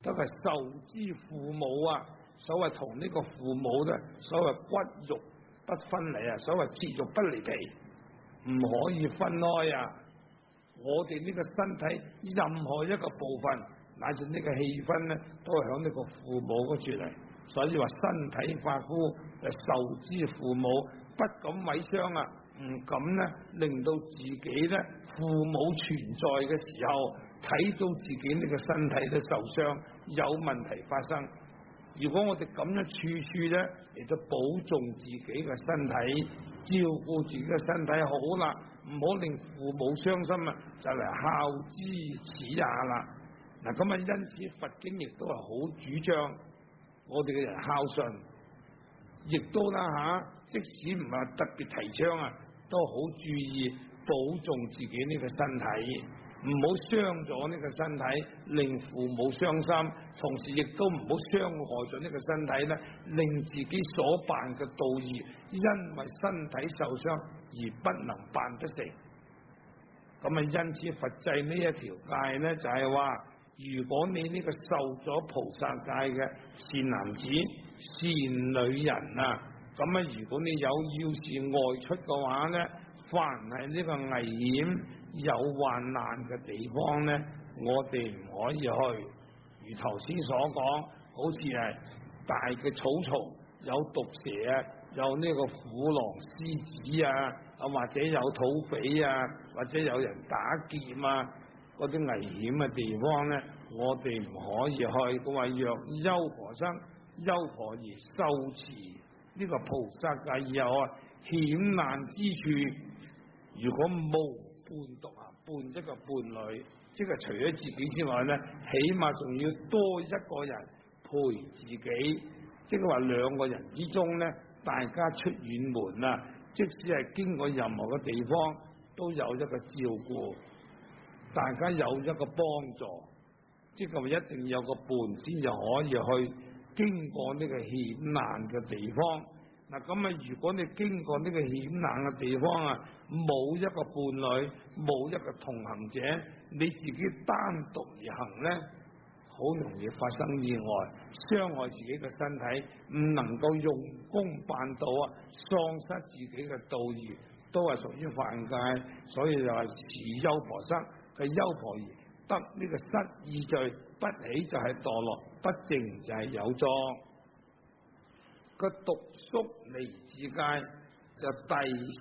都係受之父母啊。所謂同呢個父母咧，所謂骨肉不分離啊，所謂切肉不離皮，唔可以分開啊。我哋呢個身體任何一個部分，乃至呢個氣氛咧，都係響呢個父母嗰處嚟。所以話身體髮膚就受之父母，不敢毀傷啊，唔敢咧令到自己咧父母存在嘅時候睇到自己呢個身體都受傷，有問題發生。如果我哋咁樣處處咧嚟到保重自己嘅身體，照顧自己嘅身體好啦，唔好令父母傷心啊，就嚟孝之始也啦。嗱，咁啊，因此佛經亦都係好主張我哋嘅人孝順，亦都啦即使唔係特別提倡啊，都好注意保重自己呢個身體。唔好傷咗呢個身體，令父母傷心，同時亦都唔好傷害咗呢個身體咧，令自己所辦嘅道義因為身體受傷而不能辦得成。咁啊，因此佛制呢一條戒咧，就係話，如果你呢個受咗菩薩戒嘅善男子、善女人啊，咁啊，如果你有要事外出嘅話咧，凡係呢個危險有患難嘅地方咧，我哋唔可以去。如頭先所講，好似係大嘅草叢有毒蛇啊，有呢個虎狼獅子啊，或者有土匪啊，或者有人打劫啊，嗰啲危險嘅地方咧，我哋唔可以去。佢話若優婆生、優婆夷受持呢個菩薩戒以後啊，險難之處，如果冇伴獨啊，伴一個伴侶，即係除咗自己之外咧，起碼仲要多一個人陪自己，即係話兩個人之中咧，大家出遠門啊，即使係經過任何嘅地方，都有一個照顧，大家有一個幫助，即係話一定要有個伴先就可以去經過呢個險難嘅地方。嗱，咁啊，如果你經過呢個險難嘅地方啊，冇一個伴侶，冇一個同行者，你自己單獨而行咧，好容易發生意外，傷害自己嘅身體，唔能夠用功辦道啊，喪失自己嘅道義，都係屬於犯戒。所以就係持優婆塞嘅優婆夷得呢個失意罪，不起就係墮落，不淨就係有作。個獨宿離志戒就第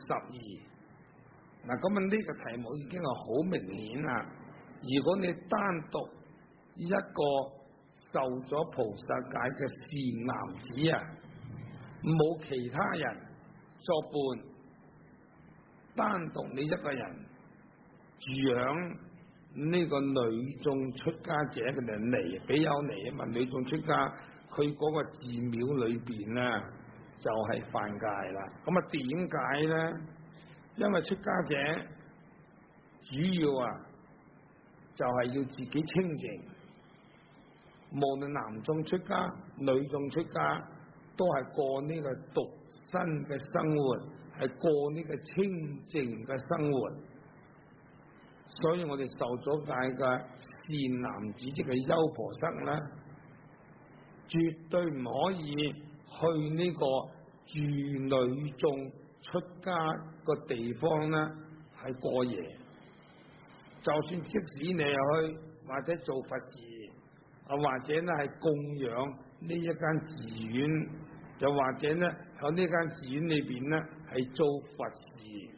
12。嗱，咁啊呢個題目已經係好明顯啦。如果你單獨一個受咗菩薩戒嘅善男子啊，冇其他人作伴，單獨你一個人住響呢個女眾出家者嘅人嚟，比丘尼啊嘛，女眾出家。佢嗰個寺廟裏邊咧，就係犯戒啦。咁啊，點解咧？因為出家者主要啊，就係要自己清淨。無論男眾出家、女眾出家，都係過呢個獨身嘅生活，係過呢個清淨嘅生活。所以我哋受咗戒嘅善男子，即係優婆塞咧，絕對唔可以去呢個住女眾出家個地方咧，係過夜。就算即使你去或者做佛事，或者咧係供養呢一間寺院，又或者咧喺呢間寺院裏邊咧係做佛事，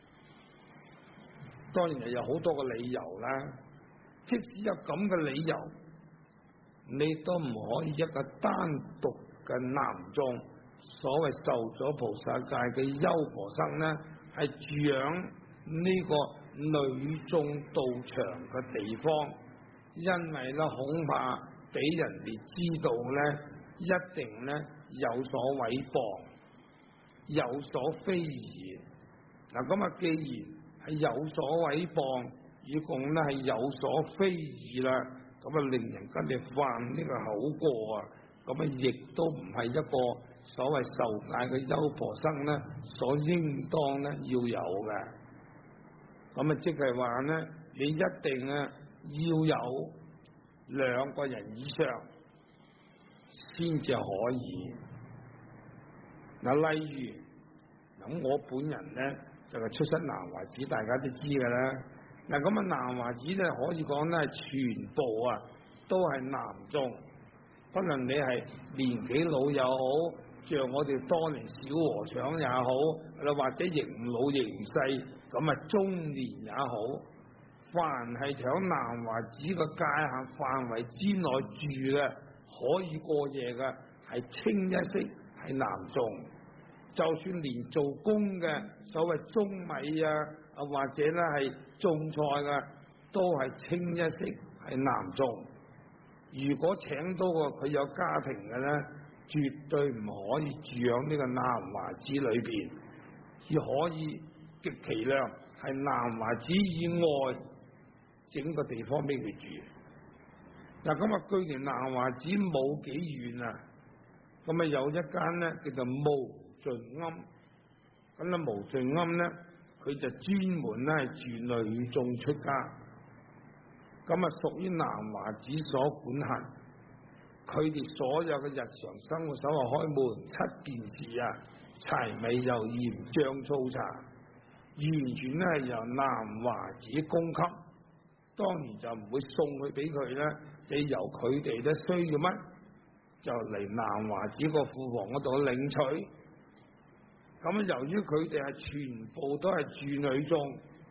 當然係有好多個理由啦。即使有咁嘅理由，你都唔可以一個單獨嘅男眾，所謂受咗菩薩戒嘅優婆塞咧，係住響呢個女眾道場嘅地方，因為咧恐怕俾人哋知道咧，一定咧有所毀謗，有所非議。嗱，咁啊，既然係有所毀謗，以共咧係有所非議啦。咁啊，令人跟你犯呢個口過啊，咁啊，亦都唔係一個所謂受戒嘅優婆塞咧，所應當咧要有嘅。咁啊，即係話咧，你一定啊要有 2個人以上先至可以。嗱，例如咁，我本人咧就係出身南華寺，大家都知㗎啦。嗱，咁啊，南華寺咧可以講咧係全部啊都係男眾，不論你係年紀老又好，像我哋當年小和尚也好，或者仍老仍細，咁啊中年也好，凡係響南華寺嘅界限範圍之內住嘅，可以過夜嘅，係清一色係男眾。就算連做工嘅所謂舂米啊，或者咧係種菜嘅，都係清一色係男眾。如果請到個佢有家庭嘅咧，絕對唔可以住響呢個南華寺裏邊，只可以極其量係南華寺以外整個地方俾佢住。嗱，咁啊，距離南華寺冇幾遠啊，咁啊有一間咧叫做無盡庵，咁咧無盡庵咧，佢就專門咧係住女眾出家，咁啊屬於南華寺所管轄。佢哋所有嘅日常生活，所謂開門7件事啊，柴米油鹽醬醋茶，完全咧係由南華寺供給，當然就唔會送去俾佢啦，就由佢哋咧需要乜就嚟南華寺個庫房嗰度領取。咁由於佢哋係全部都係住女眾，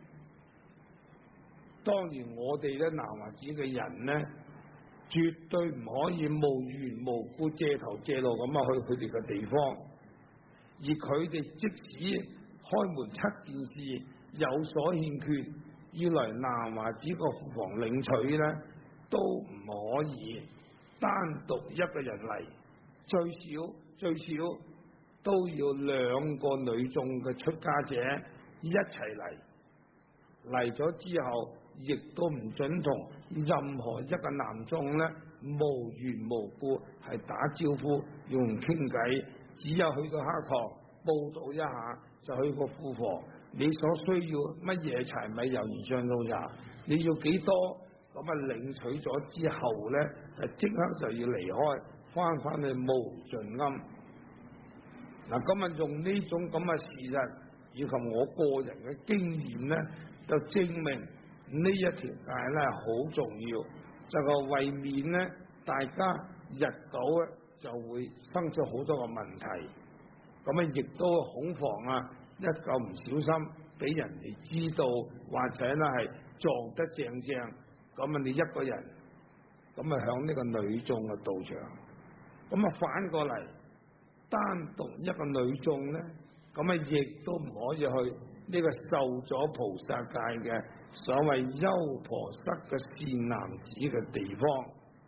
當然我哋咧南華寺嘅人咧，絕對唔可以無緣無故借頭借路咁去佢哋嘅地方，而佢哋即使開門7件事有所欠缺，要嚟南華寺個庫房領取咧，都唔可以單獨一個人嚟，最少都要2個女眾嘅出家者一齊嚟咗之後，亦都唔准同任何一個男眾咧無緣無故係打招呼用傾偈，只有去到客堂報道一下就去個庫房，你所需要乜嘢柴米油鹽醬醋茶，你要幾多，咁啊領取咗之後咧，就即刻就要離開，翻去無盡庵。嗱，今日用呢種咁嘅事實以及我個人嘅經驗咧，就證明呢一條界咧好重要，就係為免咧大家日久咧就會生出好多個問題，咁啊亦都恐防啊一個唔小心俾人哋知道，或者咧係撞得正，咁啊你一個人咁啊響呢個女眾嘅道場，咁啊反過嚟單獨一個女眾咧，咁啊亦都唔可以去呢個受咗菩薩戒嘅所謂優婆塞嘅善男子嘅地方，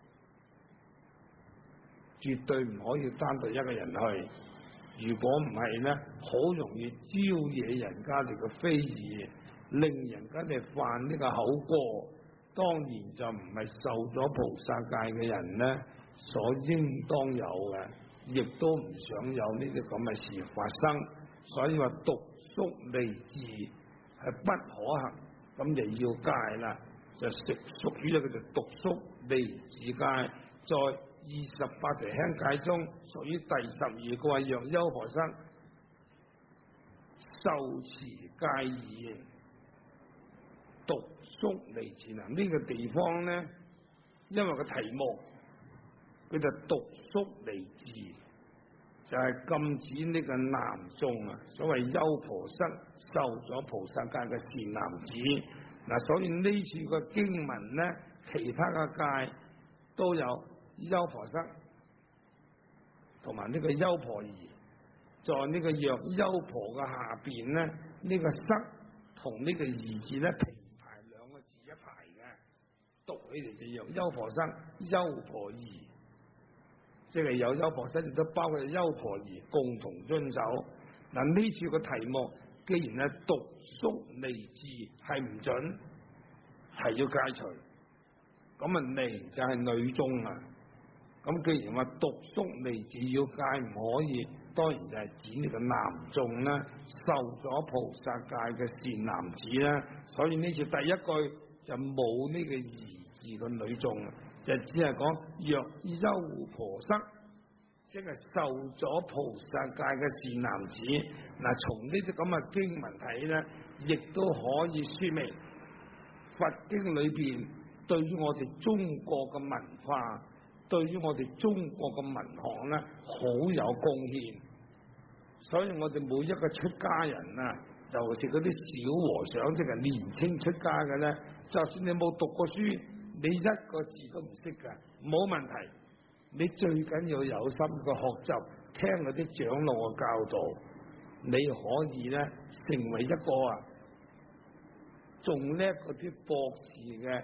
絕對唔可以單獨一個人去。如果唔係咧，好容易招惹人家哋嘅非議，令人家哋犯呢個口過，當然就唔係受咗菩薩戒嘅人咧所應當有嘅，亦都唔想有呢啲咁嘅事發生。所以話獨宿離寺係不可行，咁就要戒啦，就屬於一個叫獨宿離寺戒，在28條輕戒中屬於第12個，若優婆塞受持戒已，獨宿離寺。嗱，呢個地方咧，因為個題目佢就獨宿離寺，就係禁止呢個男眾啊，所謂優婆塞受咗菩薩戒嘅善男子。嗱，所以呢次個經文咧，其他嘅戒都有優婆塞同埋呢個優婆夷，在呢個若優婆嘅下邊咧，呢個塞同呢個夷字咧平排2個字一排嘅，讀起嚟就若優婆塞、優婆夷。即係有優婆塞，亦都包括優婆夷共同遵守。嗱，呢次個題目既然係獨宿離寺係唔准，係要戒除。咁啊離就係女眾啊。咁既然話獨宿離寺要戒唔可以，當然就係指呢個男眾啦，受咗菩薩戒嘅善男子啦。所以呢次第一句就冇呢個夷字嘅女眾， 就只係講若優婆塞，即係受咗菩薩戒嘅善男子。嗱，從呢啲咁嘅經文睇咧，亦都可以說明佛經裏邊對於我哋中國嘅文化，對於我哋中國嘅文學咧，好有貢獻。所以我哋每一個出家人啊，尤其是嗰啲小和尚，即係年青出家嘅咧，就算你冇讀過書，你一個字都唔識㗎，冇問題。你最緊要有心嘅學習，聽嗰啲長老嘅教導，你可以咧成為一個仲叻嗰啲博士嘅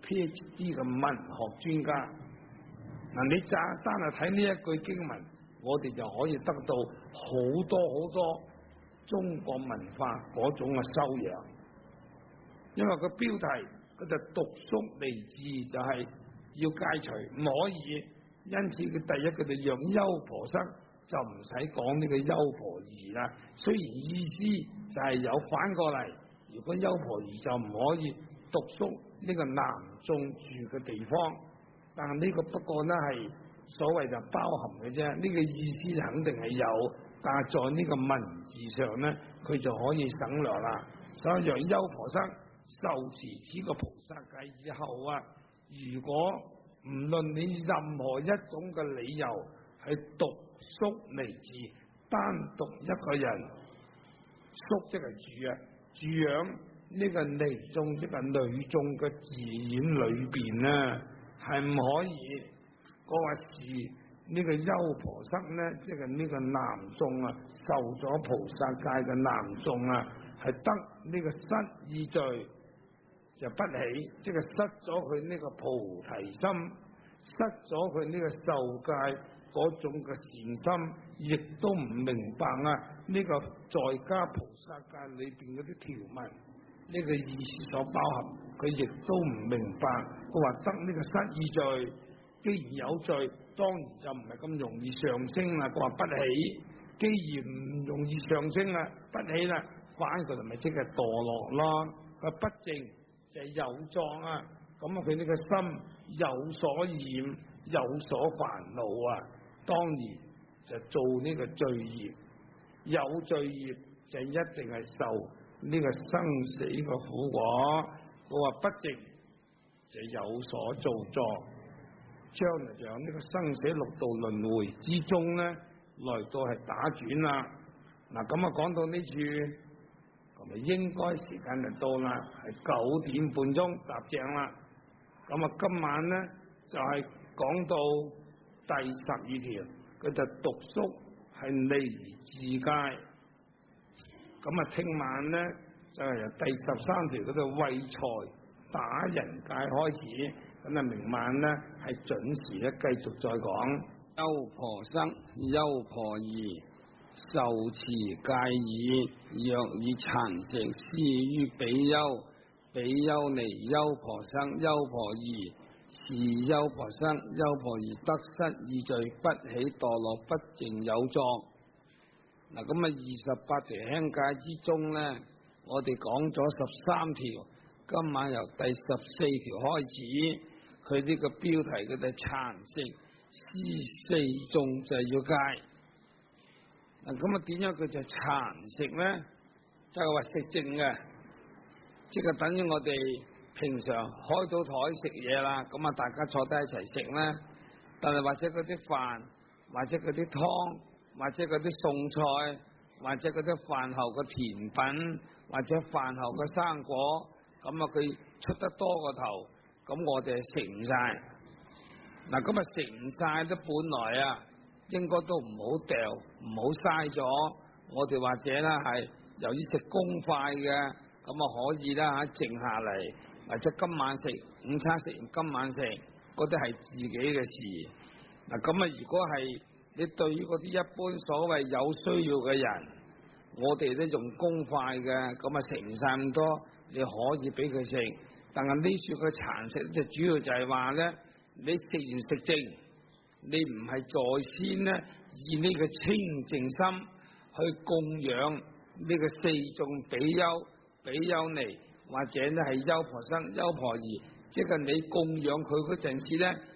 PhD 嘅文學專家。嗱，你單係睇呢一句經文，我哋就可以得到好多中國文化嗰種嘅修養。因為個標題佢就獨宿離志，就係要戒除，唔可以。因此佢第一佢哋讓優婆塞就唔使講呢個優婆夷啦。雖然意思就係有反過嚟，如果優婆夷就唔可以獨宿呢個男眾住嘅地方，但係呢個不過呢係所謂就包含嘅啫。呢個意思肯定係有，但係在呢個文字上呢，佢就可以省略啦。所以讓優婆塞受持此個菩薩戒以後如果唔論你任何一種嘅理由，係獨宿離志，單獨一個人宿即係住養呢個離眾即係女眾嘅寺院裏邊咧，係唔可以話是呢個優婆塞咧，即係呢個男眾受咗菩薩戒嘅男眾係得呢個失意罪。就不起，即係失咗佢呢個菩提心，失咗佢呢個受戒嗰種嘅善心，亦都唔明白呢個在家菩薩戒裏邊嗰啲條文，呢個意思所包含，佢亦都唔明白。佢話得呢個失意罪，既然有罪，當然就唔係咁容易上升啦。佢話不起，既然唔容易上升啦，不起啦，反佢就咪即係墮落咯。佢不正。就係有狀咁佢呢個心有所染，有所煩惱當然就做呢個罪業，有罪業就一定係受呢個生死嘅苦果。我話不正就有所造作，將來就呢個生死六道輪迴之中咧，來到係打轉啦。嗱，咁講到呢處。咁啊，應該時間就到啦，係9點半鐘踏正啦。咁今晚咧就係講到第12條，佢就獨宿係離志戒。咁聽晚咧就係由第13條嗰度為財打人戒開始。咁明晚咧係準時咧繼續再講。 優婆塞、優婆夷。受持戒已，若以蠶食施於比丘，比丘尼優婆塞、優婆夷，是優婆塞、優婆夷得失意罪，不起墮落，不淨有狀。嗱，咁28條輕戒之中咧，我哋講咗13條，今晚由第14條開始，佢呢個標題嘅就蠶食施4眾就要戒。咁點樣佢就蠶食咧？就係話食剩嘅，即係等於我哋平常開到台食嘢啦，咁大家坐低一齊食咧。但係或者嗰啲飯，或者嗰啲湯，或者嗰啲餸菜，或者嗰啲飯後嘅甜品，或者飯後嘅生果，咁佢出得多個頭，咁我哋食唔晒。嗱，咁食唔晒都本來應該都唔好掉，唔好嘥咗。我哋或者咧係由於食公筷嘅，咁可以啦靜下嚟，或者今晚食午餐食完今晚食，嗰啲係自己嘅事。嗱，咁如果係你對於嗰啲一般所謂有需要嘅人，我哋咧用公筷嘅，咁食唔晒咁多，你可以俾佢食。但係呢處嘅蠶食就主要就係話咧，你食完食剩。你唔係在先呢，以呢個清淨心去供養呢個4眾比丘、比丘尼，或者呢係優婆塞、優婆夷，即係你供養佢嗰陣時咧，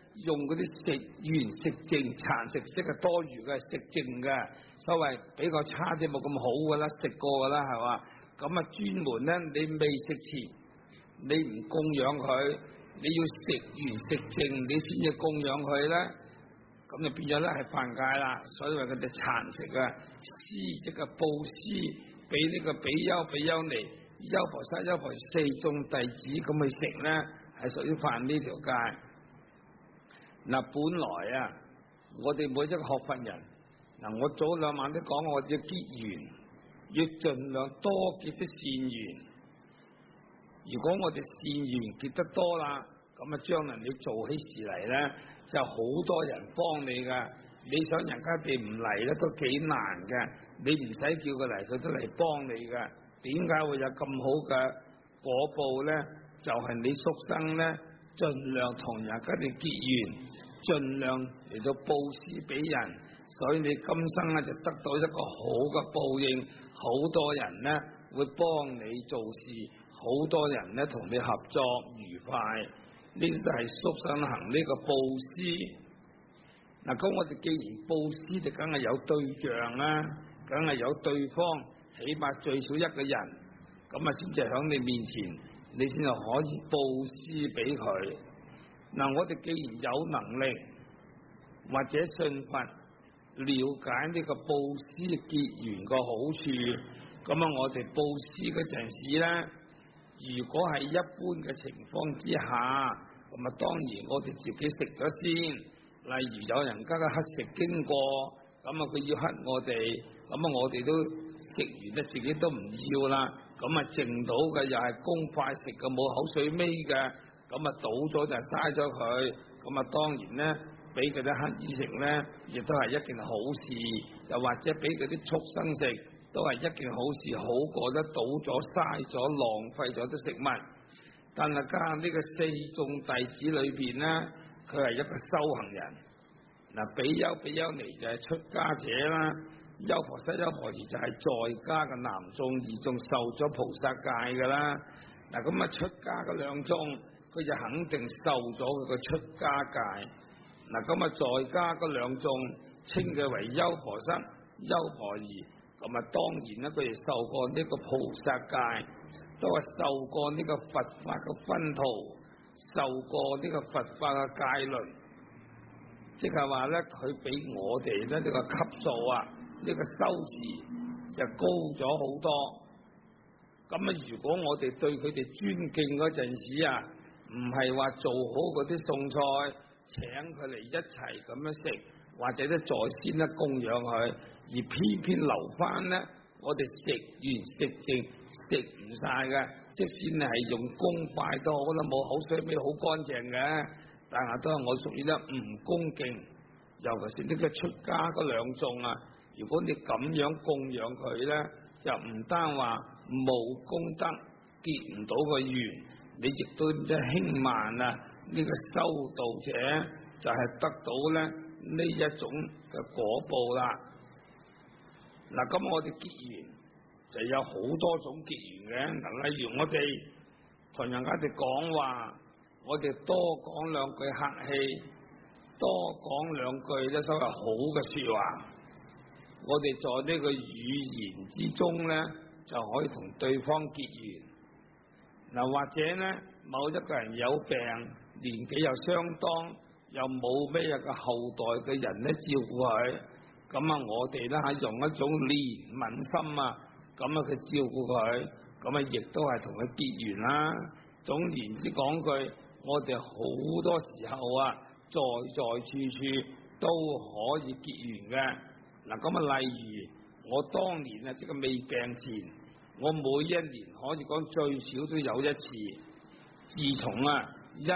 用嗰啲食完食剩殘食即係多餘嘅食剩嘅，所謂比較差啲冇咁好㗎啦，食過㗎啦係嘛？咁啊專門咧你未食前你唔供養佢，你要食完食剩你先至供養佢咧，咁就變咗咧係犯戒啦。所以話佢哋殘食啊，施即係布施俾呢個比丘、比丘尼、優婆塞、優婆夷四眾弟子咁去食咧，係屬於犯呢條戒。嗱，本來啊，我哋每一個學佛人，嗱，我早兩晚都講，我要結緣，要盡量多結啲善緣。如果我哋善緣結得多啦，咁啊將來你做起事嚟咧，就好多人幫你噶。你想人家哋唔嚟咧，都幾難嘅。你唔使叫佢嚟，佢都嚟幫你噶。點解會有咁好嘅果報咧？就係你宿生咧，盡量同人家哋結緣，盡量嚟到布施俾人，所以你今生咧就得到一個好嘅報應。好多人咧會幫你做事，好多人咧同你合作愉快，呢啲都係宿生行呢個布施。嗱，咁我哋既然布施，就梗係有對象啦，梗係有對方，起碼最少一個人，咁啊先至喺你面前，你先至可以布施俾佢。嗱，我哋既然有能力或者信佛，了解呢個布施結緣個好處，咁啊我哋布施嗰陣時咧，如果係一般嘅情況之下，咁啊當然我哋自己食咗先。例如有人家嘅乞食經過，咁啊佢要乞我哋，咁啊我哋都食完咧，自己都唔要啦，咁啊剩到嘅又係公筷食嘅，冇口水尾嘅，咁啊倒咗就嘥咗佢，咁啊當然咧俾佢啲乞兒食咧，亦都係一件好事，又或者俾佢啲畜生食，都係一件好事，好過得倒咗嘥咗浪費咗啲食物。但係加呢個四眾弟子裏邊咧，佢係一個修行人。嗱，比丘、比丘尼就係出家者啦，優婆塞、優婆夷就係在家嘅男眾二眾受咗菩薩戒㗎啦。嗱，咁啊出家嘅兩眾，佢就肯定受咗佢個出家戒。嗱，咁啊在家嗰兩眾稱佢為優婆塞、優婆夷，咁啊當然咧佢哋受過呢個菩薩戒，都係受過呢個佛法嘅熏陶，受過呢個佛法嘅戒律，即係話咧佢比我哋咧呢個級數啊，呢個修持就高咗好多。咁啊，如果我哋對佢哋尊敬嗰陣時啊，唔係話做好嗰啲餸菜，請佢嚟一齊咁樣食，或者咧在先咧供養佢，而偏偏留翻咧，我哋食完食剩食唔晒嘅，即使你係用公筷都好啦，冇口水尾好乾淨嘅，但係都係我屬於咧唔恭敬。尤其是呢個出家嗰兩眾啊，如果你咁樣供養佢咧，就唔單話冇功德，結唔到個緣，你亦都即係輕慢啊！呢個修道者就係得到咧呢一種嘅果報啦。嗱，咁我哋結緣就有好多種結緣嘅。嗱，例如我哋同人家哋講話，我哋多講兩句客氣，多講兩句咧所謂好嘅說話，我哋在呢個語言之中咧就可以同對方結緣。嗱，或者咧某一個人有病，年紀又相當，又冇咩嘅後代嘅人咧照顧佢，咁啊我哋咧係用一種憐憫心啊，咁啊佢照顧佢，咁啊亦都係同佢結緣啦。總言之講句，我哋好多時候啊，在處處都可以結緣嘅。嗱，咁啊例如我當年啊，即係未病前，我每一年可以講最少都有一次。自從啊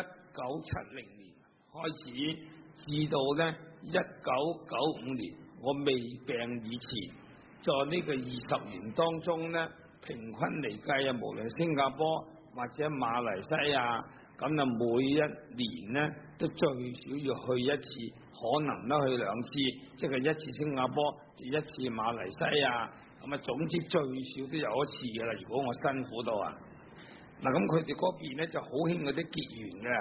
1970年開始，至到咧1995年我未病以前，在呢個20年當中咧，平均嚟計啊，無論新加坡或者馬來西亞，咁啊每一年咧都最少要去一次，可能都去兩次，即係一次新加坡，一次馬來西亞，咁啊總之最少都有一次㗎啦。如果我辛苦到啊，嗱咁佢哋嗰邊咧就好興嗰啲結緣嘅，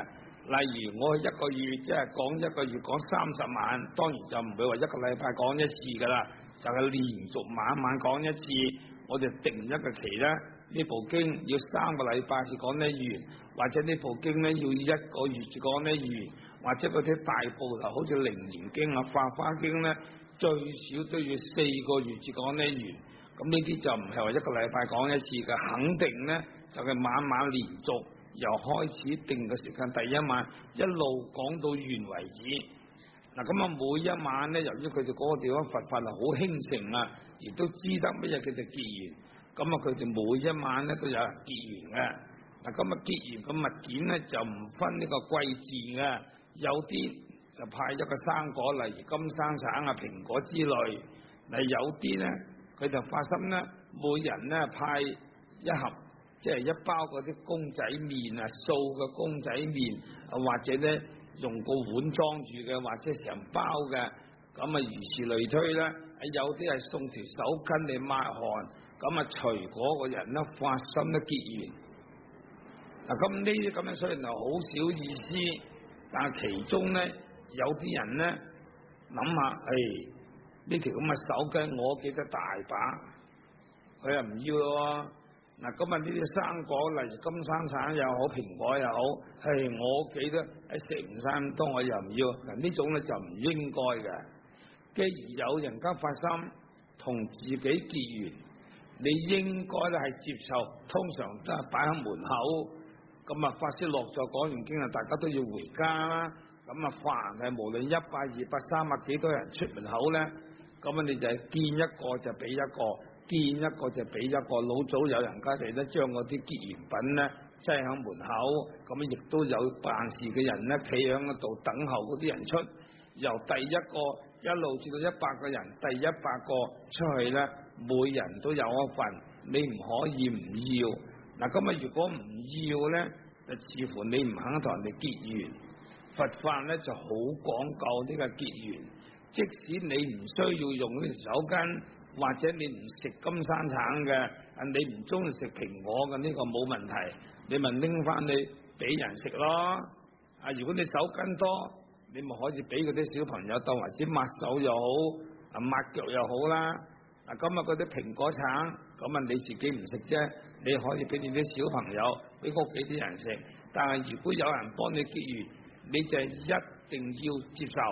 例如我一個月即係講一個月講30晚，當然就唔會話一個禮拜講一次㗎啦，就係連續晚晚講一次。我哋定一個期咧，呢部經要3個禮拜先講得完，或者呢部經咧要1個月先講得完，或者嗰啲大部頭好似楞嚴經啊、法華經咧，最少都要4個月先講得完。咁呢啲就唔係話一個禮拜講一次嘅，肯定咧就係晚晚連續。由開始定嘅時間，第一晚一路講到完為止。嗱，咁啊，每一晚咧，由於佢哋嗰個地方佛法係好興盛啊，亦都知得乜嘢叫做結緣。咁啊，佢哋每一晚咧都有人結緣嘅。嗱，咁啊，結緣嘅物件咧就唔分呢個貴賤嘅，有啲就派一個生果，例如金生橙啊、蘋果之類。嗱，有啲咧佢就發心咧，每人咧派一盒。即係一包嗰啲公仔麵啊，素嘅公仔麵，或者咧用個碗裝住嘅，或者成包嘅，咁啊如此類推咧。有啲係送條手巾嚟抹汗，咁啊隨嗰個人咧發心咧結緣。嗱，咁呢啲咁樣雖然係好少意思，但係其中咧有啲人咧諗下，呢條咁嘅手巾我記得大把，佢又唔要咯。嗱，今日呢啲生果，例如金生橙又好，蘋果又好，我記得食唔晒咁多，我又唔要。嗱，呢種咧就唔應該嘅。既然有人家發心同自己結緣，你應該咧係接受，通常都係擺喺門口。咁啊，法師落咗講完經啊，大家都要回家啦。咁啊，凡係無論100、200、300幾多人出門口咧，咁啊，你就係見一個就俾一個。見一個就俾一個，老早有人家哋咧將嗰啲結緣品咧擠喺門口，咁亦都有辦事嘅人咧企喺嗰度等候嗰啲人出，由第一個一路至到100個人，第100個出去咧，每人都有一份，你唔可以唔要。嗱，咁啊，如果唔要咧，就似乎你唔肯同人哋結緣。佛法咧就好講究呢個結緣，即使你唔需要用呢條手巾。或者你唔食金生橙嘅，你唔中意食蘋果嘅，呢個冇問題，你咪拎翻你俾人食咯。如果你手巾多，你咪可以俾嗰啲小朋友當為之抹手又好，抹腳又好啦。今日嗰啲蘋果橙，咁啊你自己唔食啫，你可以俾你啲小朋友，俾屋企啲人食。但係如果有人幫你結緣，你就一定要接受，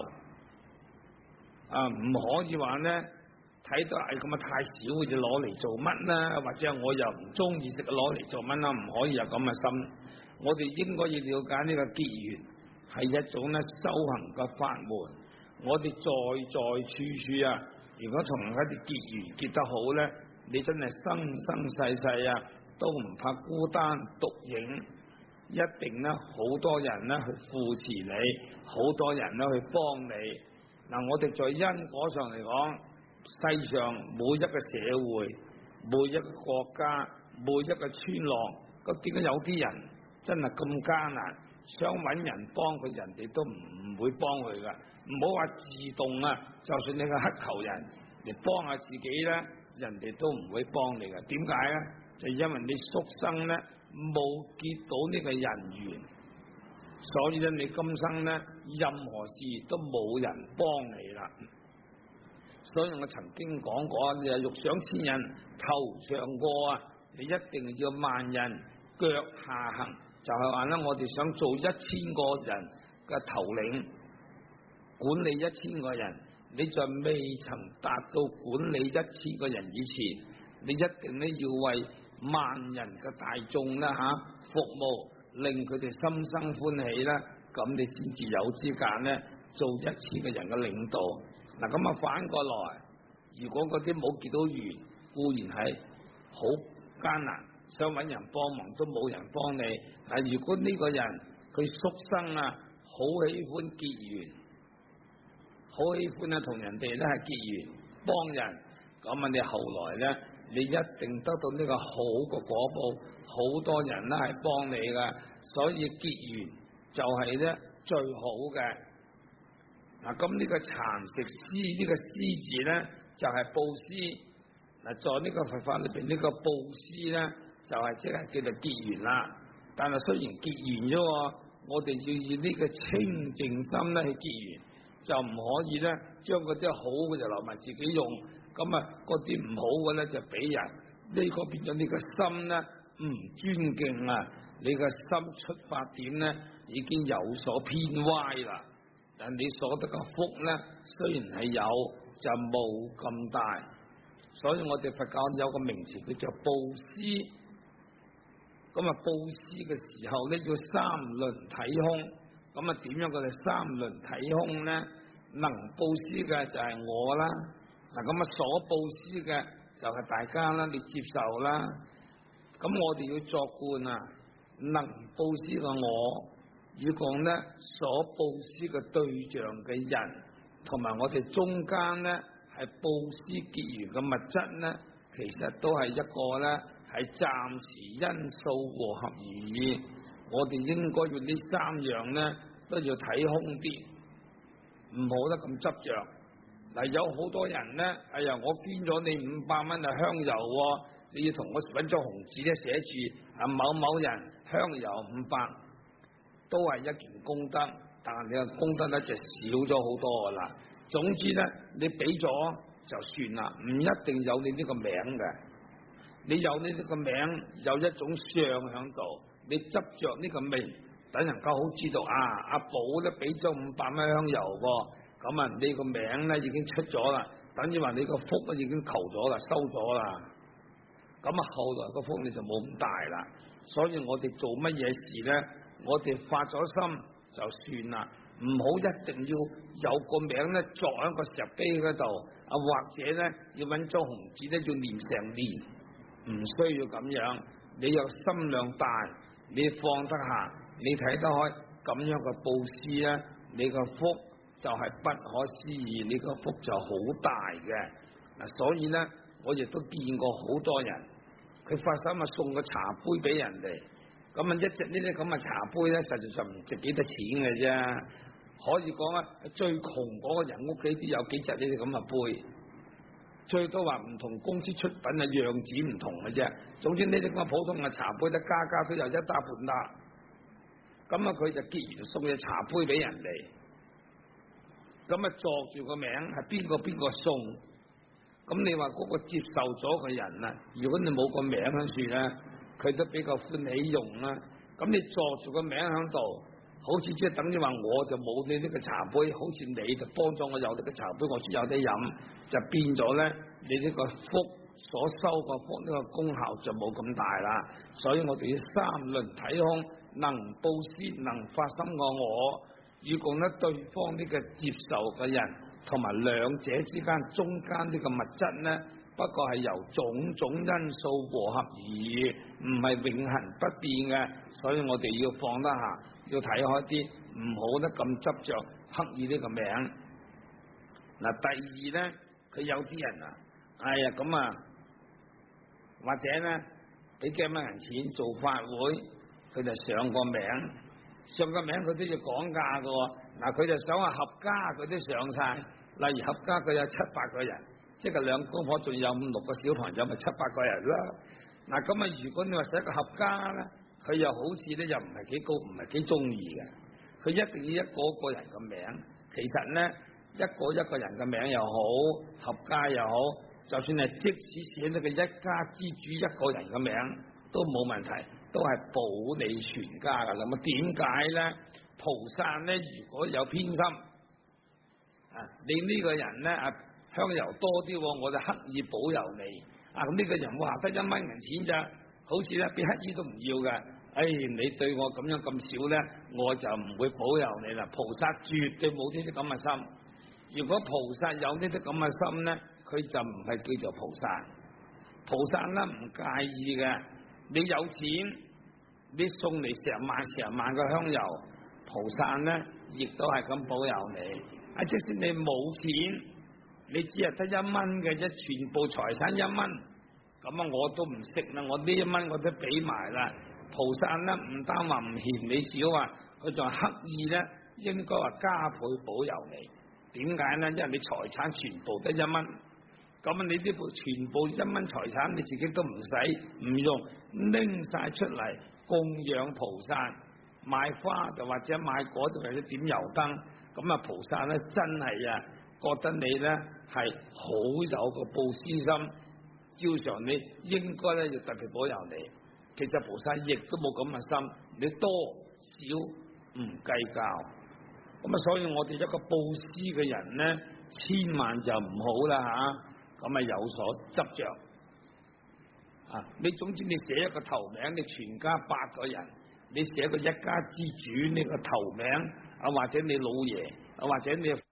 唔可以話咧。睇到咁啊太少，好似攞嚟做乜啦？或者我又唔中意食，攞嚟做乜啦？唔可以有咁嘅心。我哋應該要了解呢個結緣係一種咧修行嘅法門。我哋在處處啊，如果同人哋結緣結得好咧，你真係生生世世啊都唔怕孤單獨影。一定咧好多人咧去扶持你，好多人咧去幫你。嗱，我哋在因果上嚟講。世上每一個社會、每一個國家、每一個村落，咁點解有啲人真係咁艱難，想揾人幫佢，人哋都唔會幫佢噶。唔好話自動啊，就算你個乞求人嚟幫下自己咧，人哋都唔會幫你噶。點解咧？就因為你宿生咧冇結到呢個人緣，所以咧你今生咧任何事都冇人幫你啦。所以我曾經講過，你係欲想千人頭上過啊，你一定要萬人腳下行，就係話咧，我哋想做1000個人嘅頭領，管理1000個人，你在未曾達到管理1000個人以前，你一定咧要為萬人嘅大眾啦服務，令佢哋心生歡喜啦，咁你先至有資格咧做1000個人嘅領導。嗱，咁啊反過來，如果嗰啲冇結到緣，固然係好艱難，想揾人幫忙都冇人幫你。如果呢個人佢宿生啊，好喜歡結緣，好喜歡啊同人哋咧係結緣幫人，咁啊你後來咧，你一定得到呢個好嘅果報，好多人咧係幫你噶，所以結緣就係咧最好嘅。嗱，咁呢個蠶食施呢個施字咧，就係布施。嗱，在呢個佛法裏邊，呢個布施咧，就係即係叫做結緣啦。但係雖然結緣啫， 我哋要以呢個清淨心咧去結緣，就唔可以咧將嗰啲好嘅就留埋自己用，咁啊嗰啲唔好嘅咧就俾人，呢個變咗你個心咧唔尊敬啊，你個心出發點咧已經有所偏歪啦。但你所得嘅福咧，雖然係有，就冇咁大。所以我哋佛教有個名詞叫做布施。咁啊，布施嘅時候咧要三輪體空。咁啊，點樣叫做三輪體空咧？能布施嘅就係我啦。嗱，咁啊，所布施嘅就係大家啦，你接受啦。咁我哋要作觀啊，能布施嘅我，如果咧所布施嘅對象嘅人，同埋我哋中間咧係布施結緣嘅物質咧，其實都係一個咧係暫時因素和合而已。我哋應該要呢三樣咧都要睇空啲，唔好得咁執着。嗱，有好多人咧，哎呀，我捐咗你500蚊啊香油，你要同我揾張紅紙咧寫住啊某某人香油500，都係一件功德，但係你嘅功德咧就少咗好多噶啦。總之咧，你俾咗就算啦，唔一定有你呢個名嘅。你有你呢個名，有一種相喺度，你執着呢個名，等人家好知道啊，阿寶咧俾咗500蚊香油喎，咁啊你個名咧已經出咗啦，等於話你個福咧已經求咗啦，收咗啦。咁啊後來個福你就冇咁大啦。所以我哋做乜嘢事咧，我哋發咗心就算啦，唔好一定要有個名咧作喺個石碑嗰度，啊或者咧要揾張紅紙咧要念成年，唔需要咁樣。你有心量大，你放得下，你睇得開，咁樣嘅布施咧，你個福就係不可思議，你個福就好大嘅。嗱，所以咧我亦都見過好多人，佢發心啊送個茶杯俾人哋。咁啊，一隻呢啲咁嘅茶杯咧，實際上唔值幾多錢嘅啫。可以講啊，最窮嗰個人屋企都有幾隻呢啲咁嘅杯，最多話唔同公司出品嘅樣子唔同嘅啫。總之呢啲咁嘅普通嘅茶杯咧，家家都有一打半打。咁啊，佢就結緣送隻茶杯俾人哋，咁啊作住個名係邊個送。咁你話嗰個接受咗嘅人啊，如果你冇個名喺處咧，佢都比較歡喜用啦。咁你作住個名喺度，好似即係等於話我就冇你呢個茶杯，好似你就幫咗我有呢個茶杯，我先有得飲，就變咗咧你呢個福所收個福呢個功效就冇咁大啦。所以我哋要三輪體空，能布施，能發心過我。如果咧對方呢個接受嘅人同埋兩者之間中間呢個物質咧，不過係由種種因素和合而已，唔係永恆不變嘅。所以我哋要放得下，要睇開啲，唔好得咁執着，刻意呢個名。嗱，第二咧，佢有啲人啊，哎呀咁啊，或者咧俾幾蚊銀錢做法會，佢就上個名，上個名佢都要講價㗎。嗱，佢就想話合家佢都上晒，例如合家佢有700個人，即係兩公婆仲有5-6個小朋友，咪700個人啦。嗱，咁啊，如果你話寫個合家咧，佢又好似咧又唔係幾高，唔係幾中意嘅。佢一定要一個個人嘅名。其實咧，一個人嘅名又好，合家又好，就算係即使寫呢個一家之主一個人嘅名都冇問題，都係保你全家噶。咁啊，點解咧？菩薩咧，如果有偏心啊，你呢個人咧啊香油多啲，我就刻意保佑你啊。咁呢個人話得1蚊銀錢咋，好似咧俾乞兒都唔要嘅。你對我咁樣咁少咧，我就唔會保佑你啦。菩薩絕對冇呢啲咁嘅心。如果菩薩有呢啲咁嘅心咧，佢就唔係叫做菩薩。菩薩咧唔介意嘅，你有錢，你送嚟成萬個香油。菩薩咧，亦都係咁保佑你。即使你冇錢，你只係得1蚊嘅啫，全部財產1蚊，咁啊我都唔識啦。我呢1蚊我都俾埋啦。菩薩咧唔單話唔嫌你少啊，佢仲刻意咧，應該話加倍保佑你。點解咧？因為你財產全部得1蚊，咁啊你呢部全部1蚊財產，你自己都唔使唔用，拎晒出嚟供養菩薩。 買花就或者買果就或者點油燈，咁啊菩薩咧真係啊覺得你咧係好有個布施心，照常你應該咧就特別保佑你。其實菩薩亦都冇咁嘅心，你多少唔計較。咁啊，所以我哋一個布施嘅人咧，千萬就唔好啦吓，咁啊有所執着。啊！你總之你寫一個頭名，你全家8個人，你寫個一家之主呢個頭名，啊或者你老爺，啊或者你。